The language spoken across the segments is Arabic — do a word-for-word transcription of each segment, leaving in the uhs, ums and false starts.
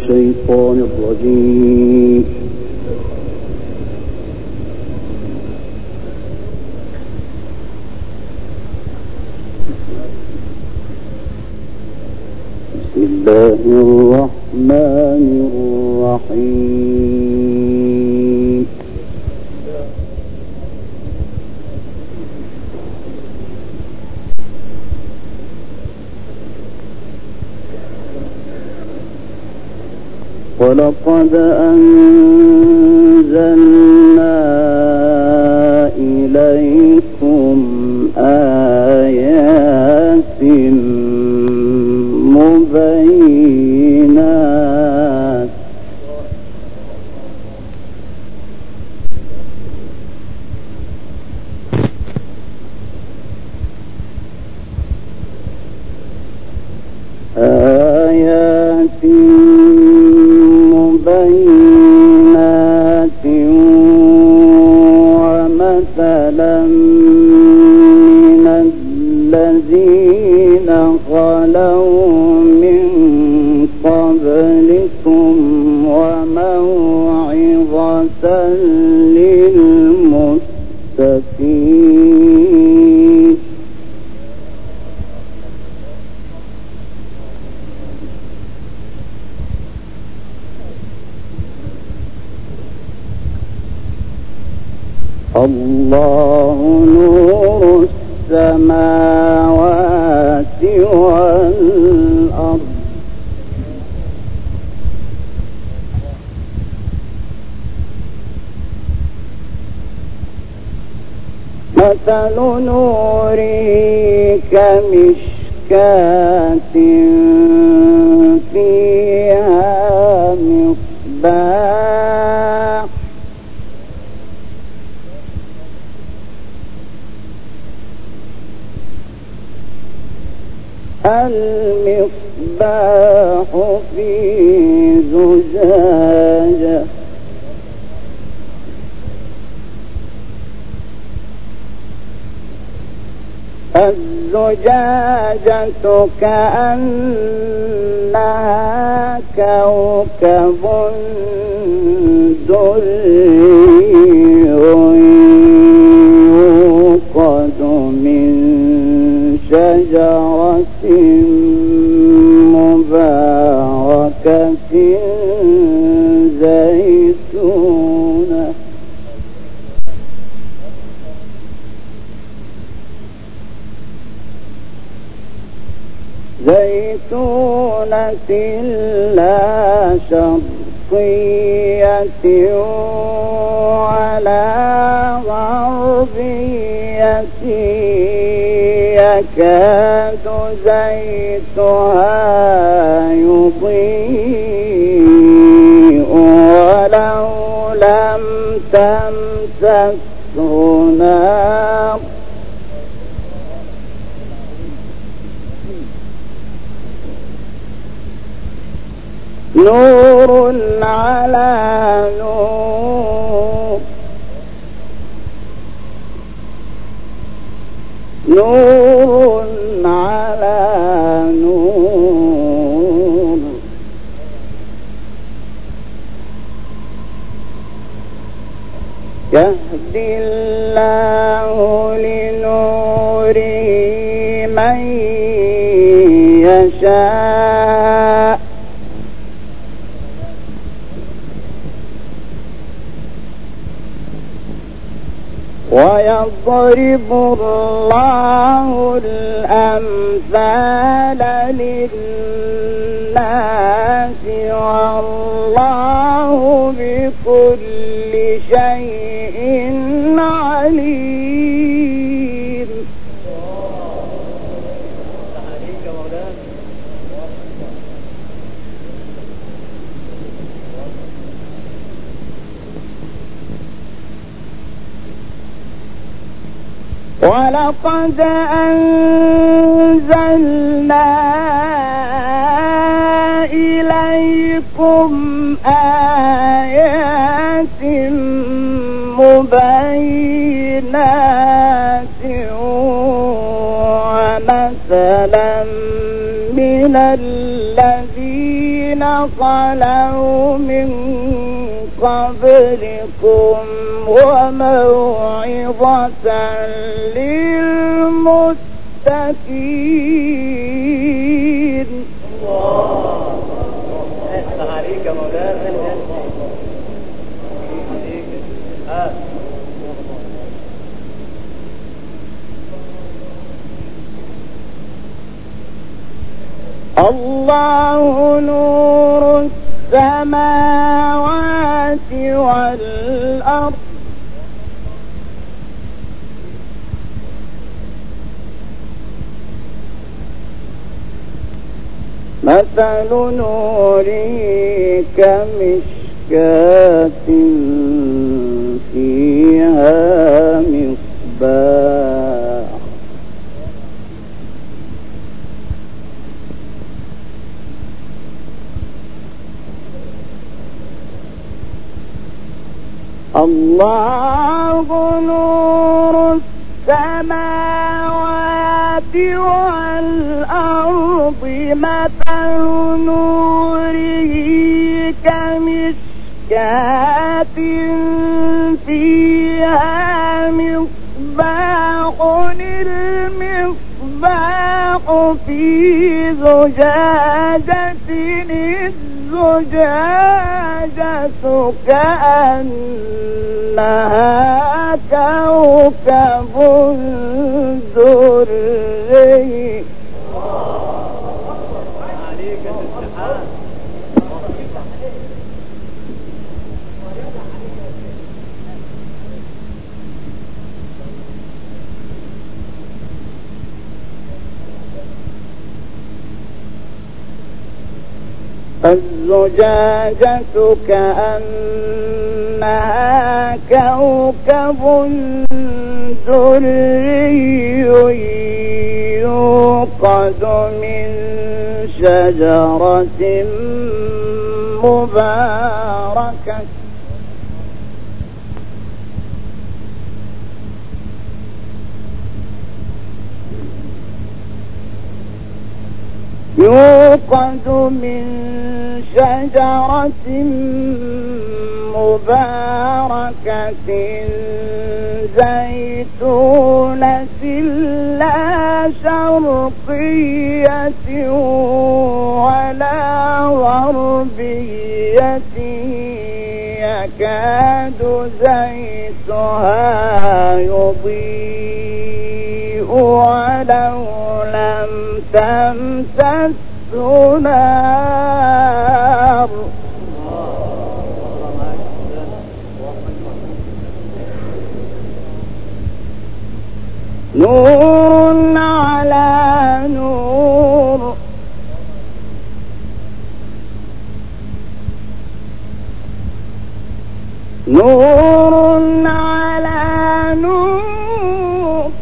الشيطان الرجيم. بسم الله الرحمن الرحيم. ولقد أنزلنا إليكم آيات مبينات آيات مبينات ومثلا من الذين خلوا من قبلكم وموعظة للمتقين. الله نور السماوات والأرض مثل نوره كمشكاة فيها مصباح المصباح في زجاجة الزجاجة كأنها كوكب دري يوقد من شجرة مباركة زيتونة زيتونة لا شرقية ولا غربية يكاد زيتها يضيء ولو لم تمسسه نار نور على نور نور على نور يهدي الله لنوره من يشاء ويضرب الله الأمثال للناس والله بكل شيء عليم. ولقد أنزلنا إليكم آيات مبينات ومثلا من الذين الذين خلوا من قبلكم وموعظة للمتقين. الله عليك يا مولانا. الله نور السماوات والأرض مثل نوره كمشكاة فيها مصباح الله نور السماوات والأرض مثل نوره كمشكاة فيها مصباح المصباح في زجاجة الزجاجة كأنها كوكب دري. الزجاجة كأنها كوكب دري يوقد من شجرة مباركة يوقد من شجرة مباركة زيتونة لا شرقية ولا غربية يكاد زيتها يضيء ولو لم تمسسه نار نور على نور نور على نور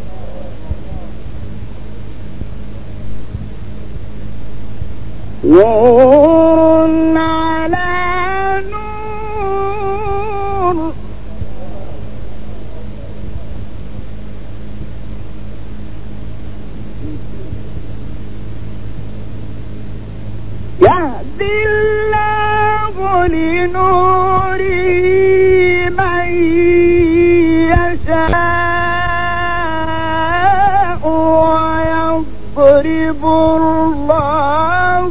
نور على نور يهدي الله لنوره من يشاء ويضرب الله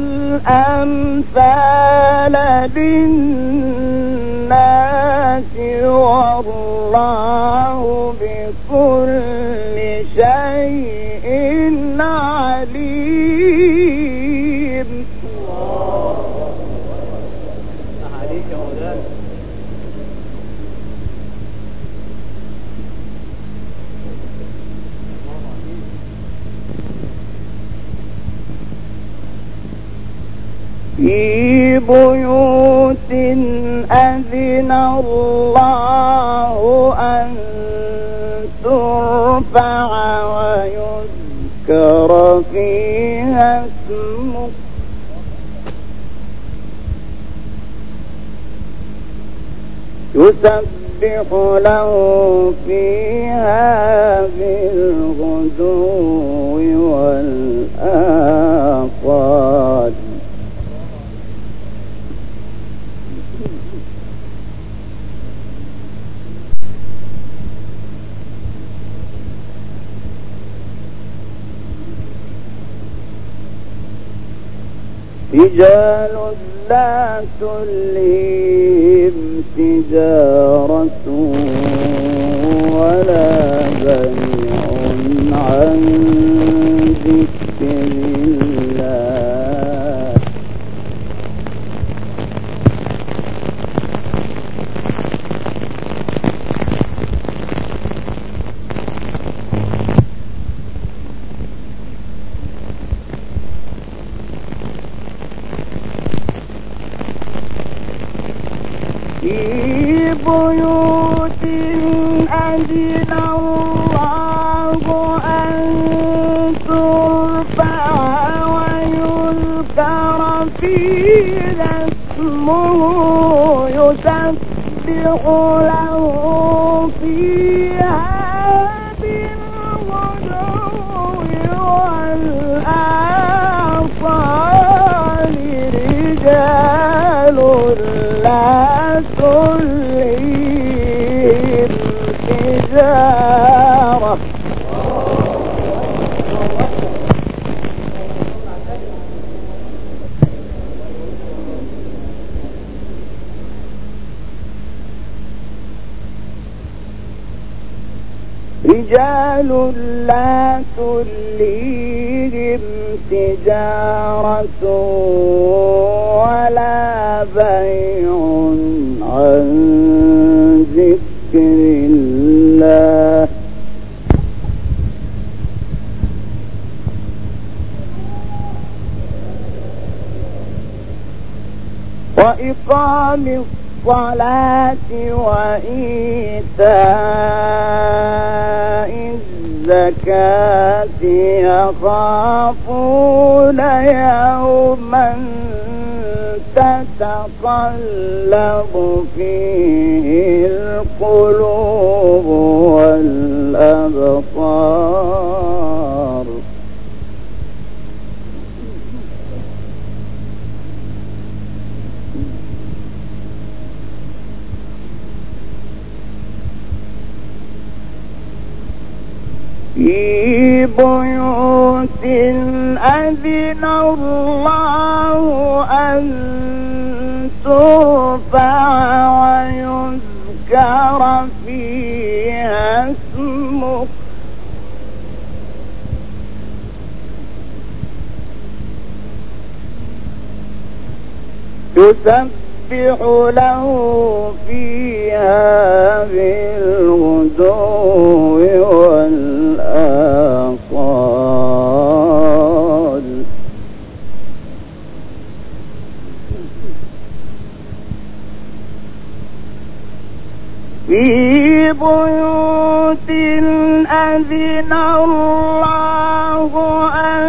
الأمثال للناس والله بكل شيء عليم. عليك يا مولانا. في بيوت أذن الله أن ترفع ويذكر فيها اسمه يسبح له فيها بالغدو والآصال رجال لا تلهيهم تجارة ولا بيع عن ذكر الله في بيوت أذن الله أن ترفع ويذكر فيها اسمه يسبح له فيها بالغدو والآصال رجال لا تلهيهم تجارة رجال لا تلهيهم تجارة ولا بيع عن ذكر الله وإقام الصلاة وإيتاء الزكاة يخافون يوما تتقلب فيه القلوب والأبصار في بيوت أذن الله أن ترفع ويذكر فيها اسمه يسبح له فيها بالغدو والآصال في بيوت أذن الله أن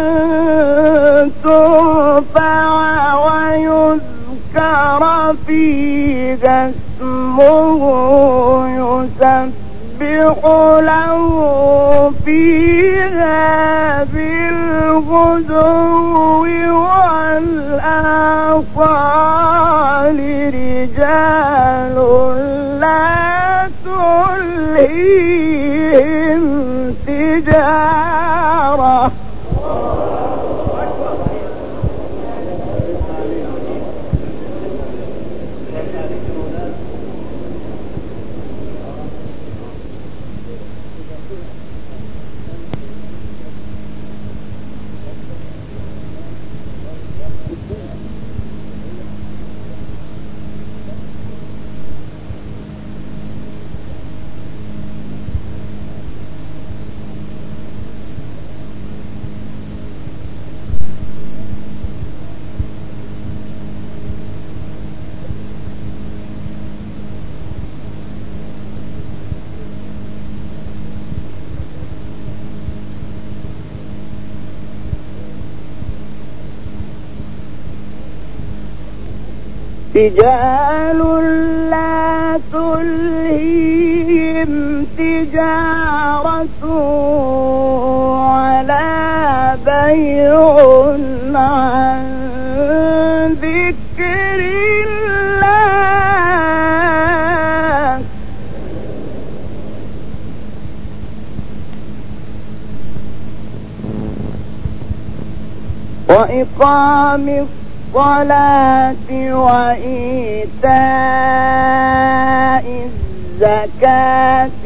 ترفع ويذكر فيها اسمه يسبح له فيها بالغدو والآصال رجال لا تلهيهم تجارة رجال لا تلهيهم تجارة ولا بيع عن ذكر الله وإقام الصلاة وإيتاء الزكاة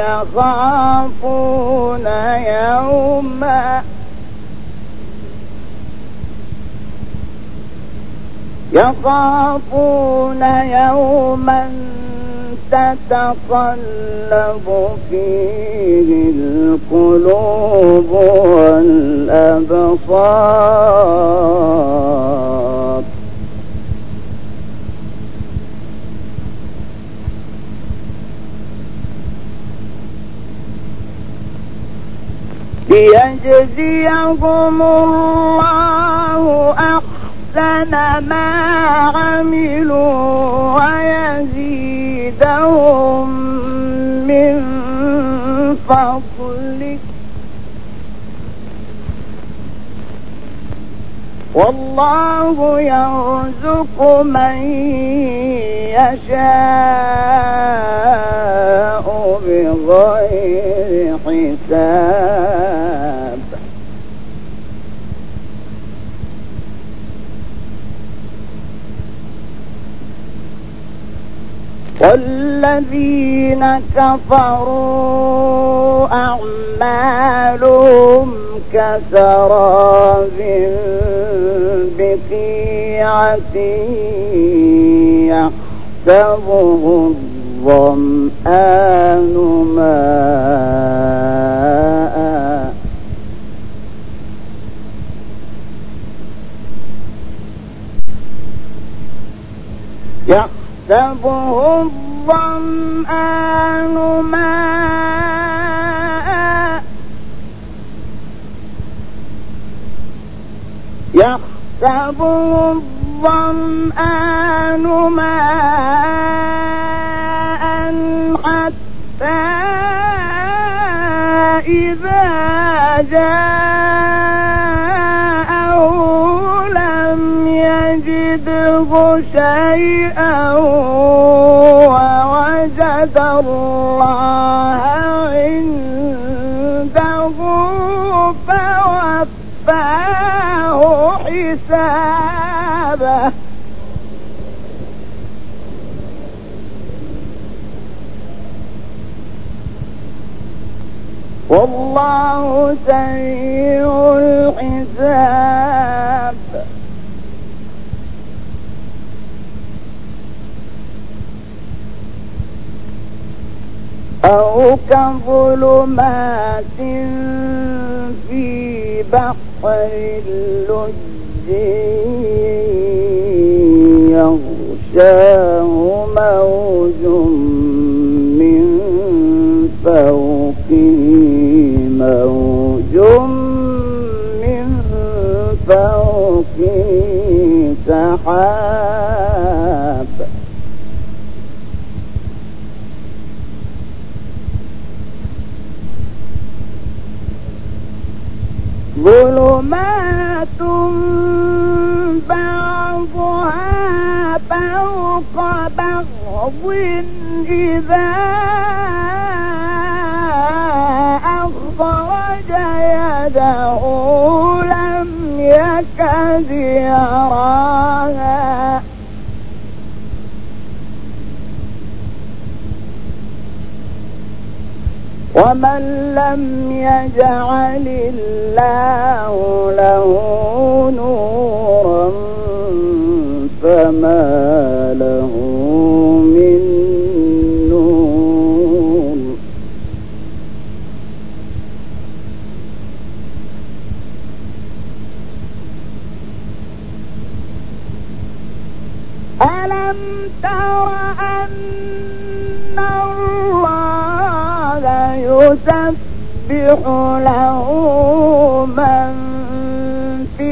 يخافون يوما يخافون يوما تتقلب فيه القلوب والأبصار ليجزيهم الله أحسن ما عملوا ويزيدهم من فضله والله يرزق من يشاء بغير حساب والذين كفروا أعمالهم كسراب بقيعة يحسبه الظمآن ماء يحسبه الظمآن ماء يحسبه الظمآن ماء حتى إذا جاءه لم يجده شيئا ووجد الله عنده فوفاه حسابه والله سريع الحساب أو كظلمات في بحر اللج يغشاه موج من فوقه موج من فوقه سحاب ظلمات بعضها فوق بعض إذا أخرج يده لم يكد يراها ومن لم يجعل الله له نورا فما له من نور ألم تر أن الله يسبح له من في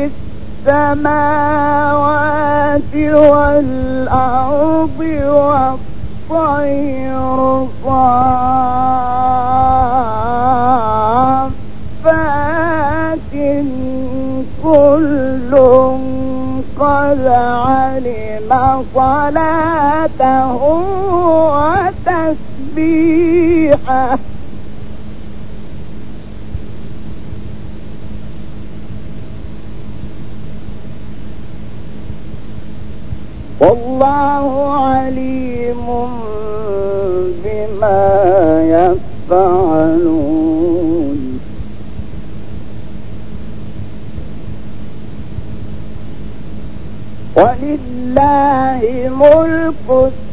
السماوات والأرض والطير صافات كل قد علم صلاته وتسبيحه والله عليم بما يفعلون ولله ملك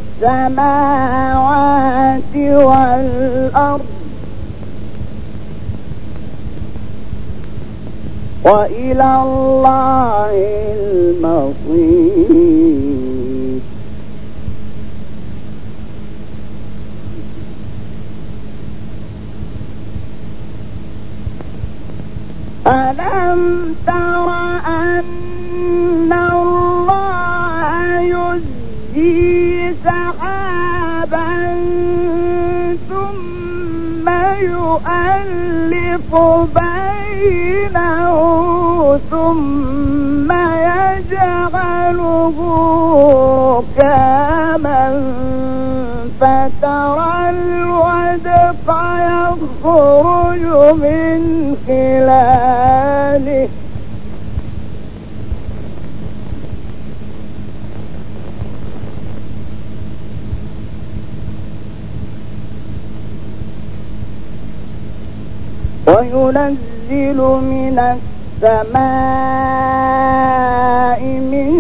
السماوات والأرض وإلى الله المصير ألم تر أن الله يزجي سحابا ثم يؤلف بينه ثم يجعله ركاما فترى الودق يخرج من خلاله وينزل من السماء من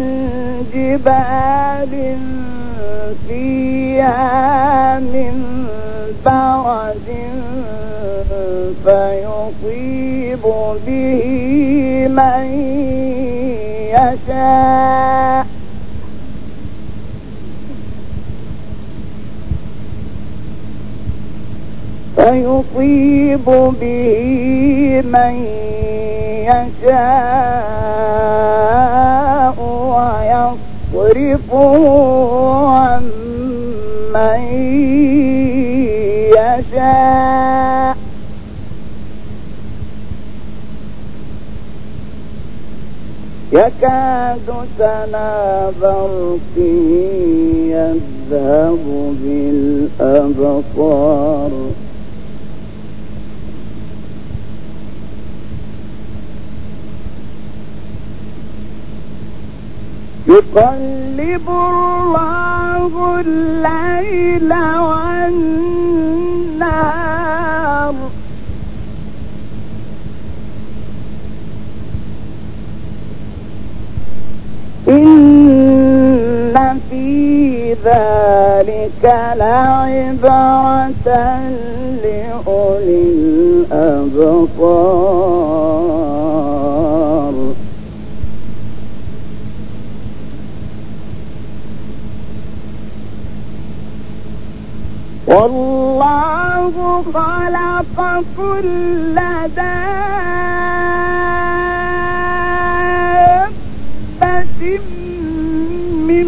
جبال فيها من برد فيصيب به من يشاء فيصيب به من يشاء ويصرفه عن من يشاء يكاد سنا برقه يذهب بالأبصار يقلب الله الليل والنهار إن في ذلك لعبرة لأولي الأبصار والله خلق كل دابة من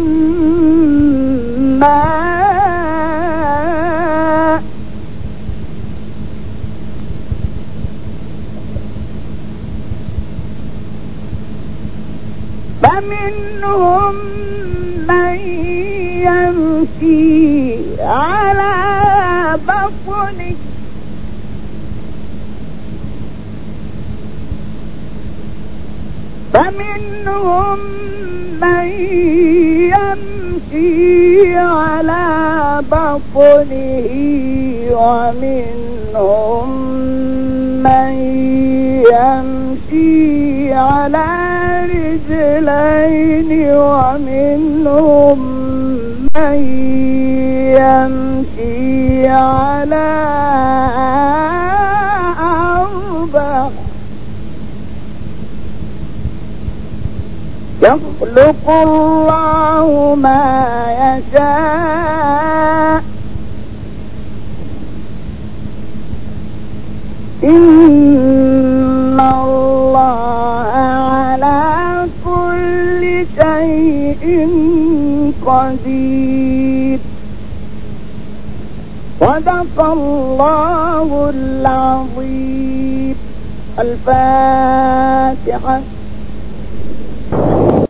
ماء فمنهم من يمشي على بطنه فمنهم من يمشي على بطنه ومنهم من يمشي على رجلين ومنهم من يمشي على أربع يخلق الله ما يشاء إن الله على كل شيء قدير صدق الله العظيم. الفاتحة.